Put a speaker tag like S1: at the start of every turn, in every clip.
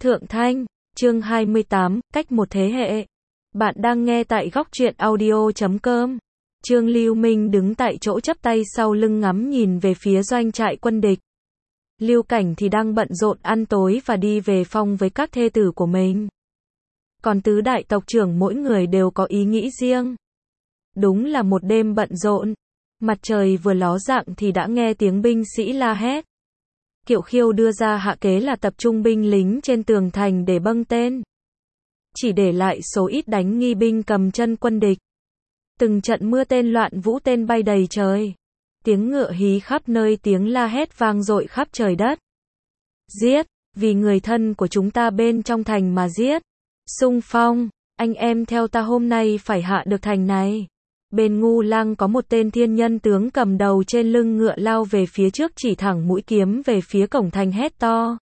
S1: Thượng Thanh, chương 28, cách một thế hệ. Bạn đang nghe tại góc truyện audio.com. Trương Lưu Minh đứng tại chỗ chắp tay sau lưng ngắm nhìn về phía doanh trại quân địch. Lưu Cảnh thì đang bận rộn ăn tối và đi về phong với các thê tử của mình. Còn tứ đại tộc trưởng mỗi người đều có ý nghĩ riêng. Đúng là một đêm bận rộn. Mặt trời vừa ló dạng thì đã nghe tiếng binh sĩ la hét. Kiệu Khiêu đưa ra hạ kế là tập trung binh lính trên tường thành để bâng tên. Chỉ để lại số ít đánh nghi binh cầm chân quân địch. Từng trận mưa tên loạn vũ tên bay đầy trời. Tiếng ngựa hí khắp nơi, tiếng la hét vang dội khắp trời đất. Giết, vì người thân của chúng ta bên trong thành mà giết. Xung phong, anh em theo ta hôm nay phải hạ được thành này. Bên Ngu Lang có một tên thiên nhân tướng cầm đầu trên lưng ngựa lao về phía trước, chỉ thẳng mũi kiếm về phía cổng thành hét to.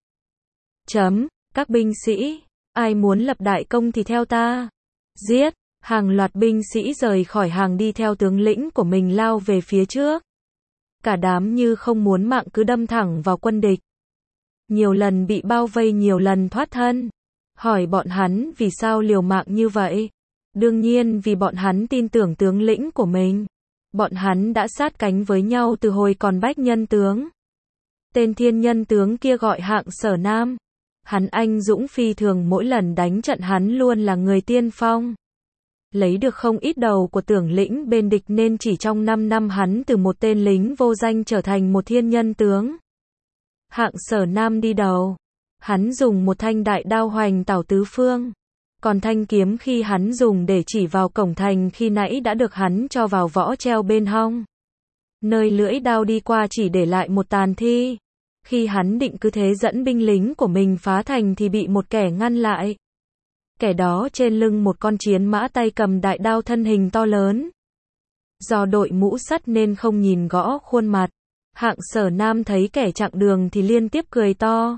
S1: Các binh sĩ, ai muốn lập đại công thì theo ta. Giết, hàng loạt binh sĩ rời khỏi hàng đi theo tướng lĩnh của mình lao về phía trước. Cả đám như không muốn mạng cứ đâm thẳng vào quân địch. Nhiều lần bị bao vây, nhiều lần thoát thân. Hỏi bọn hắn vì sao liều mạng như vậy? Đương nhiên vì bọn hắn tin tưởng tướng lĩnh của mình. Bọn hắn đã sát cánh với nhau từ hồi còn Bách Nhân tướng. Tên thiên nhân tướng kia gọi Hạng Sở Nam. Hắn anh dũng phi thường, mỗi lần đánh trận hắn luôn là người tiên phong. Lấy được không ít đầu của tướng lĩnh bên địch nên chỉ trong 5 năm hắn từ một tên lính vô danh trở thành một thiên nhân tướng. Hạng Sở Nam đi đầu. Hắn dùng một thanh đại đao hoành tảo tứ phương. Còn thanh kiếm khi hắn dùng để chỉ vào cổng thành khi nãy đã được hắn cho vào võ treo bên hông. Nơi lưỡi đao đi qua chỉ để lại một tàn thi. Khi hắn định cứ thế dẫn binh lính của mình phá thành thì bị một kẻ ngăn lại. Kẻ đó trên lưng một con chiến mã, tay cầm đại đao, thân hình to lớn. Do đội mũ sắt nên không nhìn rõ khuôn mặt. Hạng Sở Nam thấy kẻ chặn đường thì liên tiếp cười to.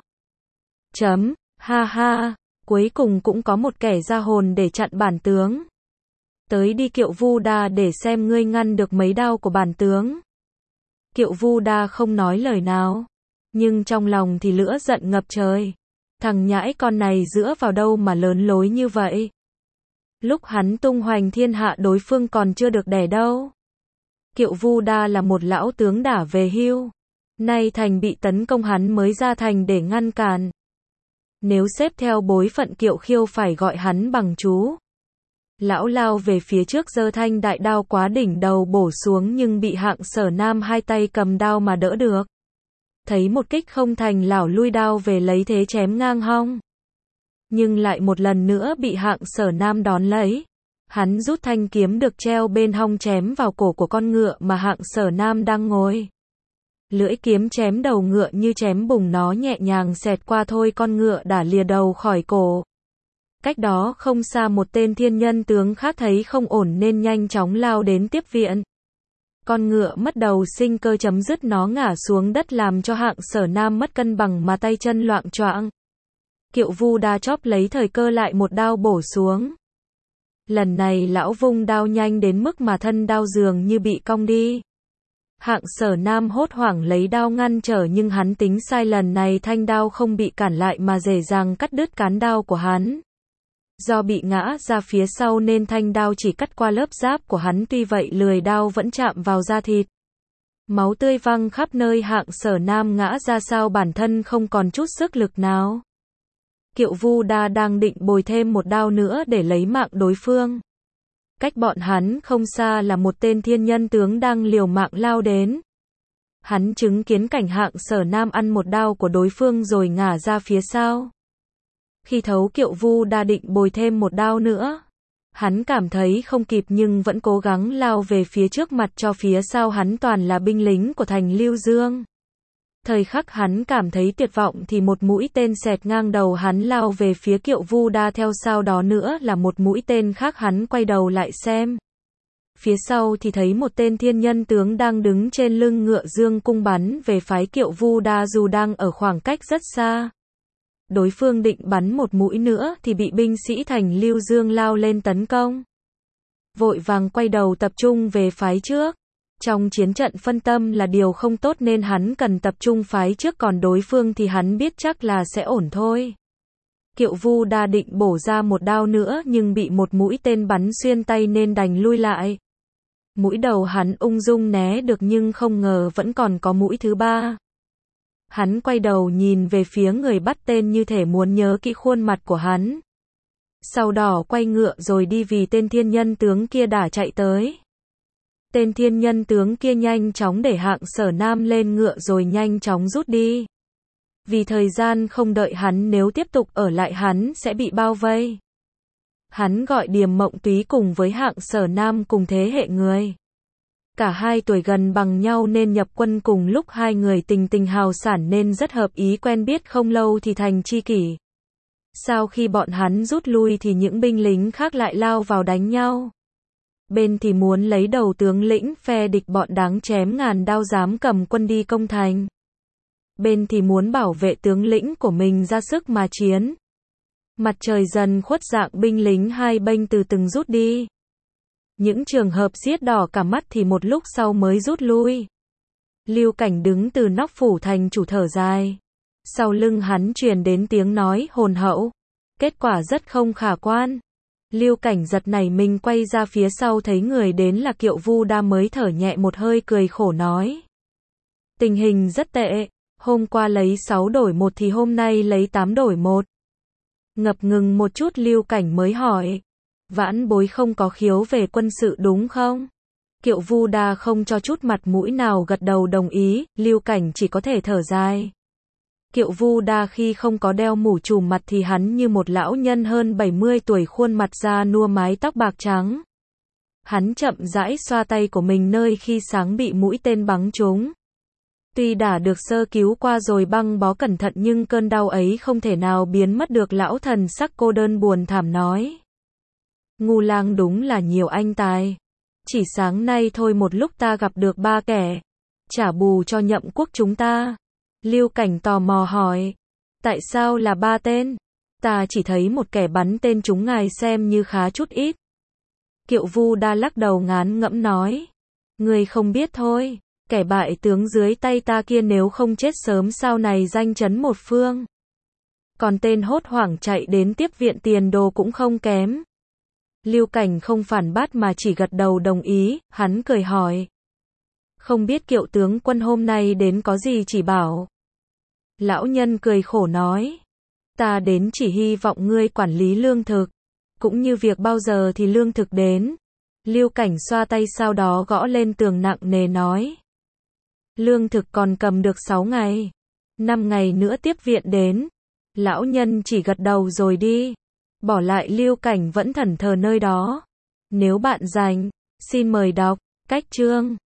S1: Ha ha. Cuối cùng cũng có một kẻ ra hồn để chặn bản tướng. Tới đi Kiệu Vu Đa để xem ngươi ngăn được mấy đao của bản tướng. Kiệu Vu Đa không nói lời nào. Nhưng trong lòng thì lửa giận ngập trời. Thằng nhãi con này dựa vào đâu mà lớn lối như vậy? Lúc hắn tung hoành thiên hạ đối phương còn chưa được đẻ đâu. Kiệu Vu Đa là một lão tướng đã về hưu. Nay thành bị tấn công hắn mới ra thành để ngăn cản. Nếu xếp theo bối phận Kiệu Khiêu phải gọi hắn bằng chú. Lão lao về phía trước giơ thanh đại đao quá đỉnh đầu bổ xuống, nhưng bị Hạng Sở Nam hai tay cầm đao mà đỡ được. Thấy một kích không thành, lão lui đao về lấy thế chém ngang hông. Nhưng lại một lần nữa bị Hạng Sở Nam đón lấy. Hắn rút thanh kiếm được treo bên hông chém vào cổ của con ngựa mà Hạng Sở Nam đang ngồi. Lưỡi kiếm chém đầu ngựa như chém bùng, nó nhẹ nhàng xẹt qua thôi con ngựa đã lìa đầu khỏi cổ. Cách đó không xa một tên thiên nhân tướng khác thấy không ổn nên nhanh chóng lao đến tiếp viện. Con ngựa mất đầu sinh cơ, chấm dứt nó ngã xuống đất làm cho Hạng Sở Nam mất cân bằng mà tay chân loạng choạng. Kiệu Vu Đa chóp lấy thời cơ lại một đao bổ xuống. Lần này lão vung đao nhanh đến mức mà thân đao dường như bị cong đi. Hạng Sở Nam hốt hoảng lấy đao ngăn trở, nhưng hắn tính sai, lần này thanh đao không bị cản lại mà dễ dàng cắt đứt cán đao của hắn. Do bị ngã ra phía sau nên thanh đao chỉ cắt qua lớp giáp của hắn, tuy vậy lưỡi đao vẫn chạm vào da thịt. Máu tươi văng khắp nơi, Hạng Sở Nam ngã ra sao bản thân không còn chút sức lực nào. Kiệu Vu Đa đang định bồi thêm một đao nữa để lấy mạng đối phương. Cách bọn hắn không xa là một tên thiên nhân tướng đang liều mạng lao đến. Hắn chứng kiến cảnh Hạng Sở Nam ăn một đao của đối phương rồi ngả ra phía sau. Khi thấu Kiệu Vu Đa định bồi thêm một đao nữa, hắn cảm thấy không kịp nhưng vẫn cố gắng lao về phía trước, mặt cho phía sau hắn toàn là binh lính của thành Lưu Dương. Thời khắc hắn cảm thấy tuyệt vọng thì một mũi tên xẹt ngang đầu hắn lao về phía Kiệu Vu Đa, theo sau đó nữa là một mũi tên khác. Hắn quay đầu lại xem. Phía sau thì thấy một tên thiên nhân tướng đang đứng trên lưng ngựa dương cung bắn về phái Kiệu Vu Đa dù đang ở khoảng cách rất xa. Đối phương định bắn một mũi nữa thì bị binh sĩ thành Lưu Dương lao lên tấn công. Vội vàng quay đầu tập trung về phái trước. Trong chiến trận phân tâm là điều không tốt nên hắn cần tập trung phái trước, còn đối phương thì hắn biết chắc là sẽ ổn thôi. Kiệu Vu Đa định bổ ra một đao nữa nhưng bị một mũi tên bắn xuyên tay nên đành lui lại. Mũi đầu hắn ung dung né được nhưng không ngờ vẫn còn có mũi thứ ba. Hắn quay đầu nhìn về phía người bắt tên như thể muốn nhớ kỹ khuôn mặt của hắn. Sau đó quay ngựa rồi đi vì tên thiên nhân tướng kia đã chạy tới. Tên thiên nhân tướng kia nhanh chóng để Hạng Sở Nam lên ngựa rồi nhanh chóng rút đi. Vì thời gian không đợi hắn, nếu tiếp tục ở lại hắn sẽ bị bao vây. Hắn gọi Điềm Mộng Túy cùng với Hạng Sở Nam cùng thế hệ người. Cả hai tuổi gần bằng nhau nên nhập quân cùng lúc, hai người tình tình hào sản nên rất hợp ý, quen biết không lâu thì thành tri kỷ. Sau khi bọn hắn rút lui thì những binh lính khác lại lao vào đánh nhau. Bên thì muốn lấy đầu tướng lĩnh, phe địch bọn đáng chém ngàn đao dám cầm quân đi công thành. Bên thì muốn bảo vệ tướng lĩnh của mình ra sức mà chiến. Mặt trời dần khuất dạng, binh lính hai bên từ từng rút đi. Những trường hợp giết đỏ cả mắt thì một lúc sau mới rút lui. Lưu Cảnh đứng từ nóc phủ thành chủ thở dài. Sau lưng hắn truyền đến tiếng nói hồn hậu. Kết quả rất không khả quan. Lưu Cảnh giật nảy mình quay ra phía sau thấy người đến là Kiệu Vu Đa mới thở nhẹ một hơi, cười khổ nói. Tình hình rất tệ. Hôm qua lấy 6 đổi 1 thì hôm nay lấy 8 đổi 1. Ngập ngừng một chút Lưu Cảnh mới hỏi. Vãn bối không có khiếu về quân sự đúng không? Kiệu Vu Đa không cho chút mặt mũi nào gật đầu đồng ý, Lưu Cảnh chỉ có thể thở dài. Kiệu Vu Đa khi không có đeo mũ trùm mặt thì hắn như một lão nhân hơn 70 tuổi, khuôn mặt da nua, mái tóc bạc trắng. Hắn chậm rãi xoa tay của mình nơi khi sáng bị mũi tên bắn trúng. Tuy đã được sơ cứu qua rồi băng bó cẩn thận nhưng cơn đau ấy không thể nào biến mất được, lão thần sắc cô đơn buồn thảm nói. Ngu Lang đúng là nhiều anh tài. Chỉ sáng nay thôi một lúc ta gặp được 3 kẻ. Trả bù cho Nhậm quốc chúng ta. Lưu Cảnh tò mò hỏi. Tại sao là 3 tên? Ta chỉ thấy một kẻ bắn tên trúng ngài xem như khá chút ít. Kiệu Vu Đa lắc đầu ngán ngẫm nói. Người không biết thôi. Kẻ bại tướng dưới tay ta kia nếu không chết sớm sau này danh chấn một phương. Còn tên hốt hoảng chạy đến tiếp viện tiền đồ cũng không kém. Lưu Cảnh không phản bác mà chỉ gật đầu đồng ý, hắn cười hỏi. Không biết Kiệu tướng quân hôm nay đến có gì chỉ bảo. Lão nhân cười khổ nói. Ta đến chỉ hy vọng ngươi quản lý lương thực. Cũng như việc bao giờ thì lương thực đến. Lưu Cảnh xoa tay sau đó gõ lên tường nặng nề nói. Lương thực còn cầm được 6 ngày. 5 ngày nữa tiếp viện đến. Lão nhân chỉ gật đầu rồi đi. Bỏ lại Lưu Cảnh vẫn thẫn thờ nơi đó. Nếu bạn rảnh, xin mời đọc cách chương.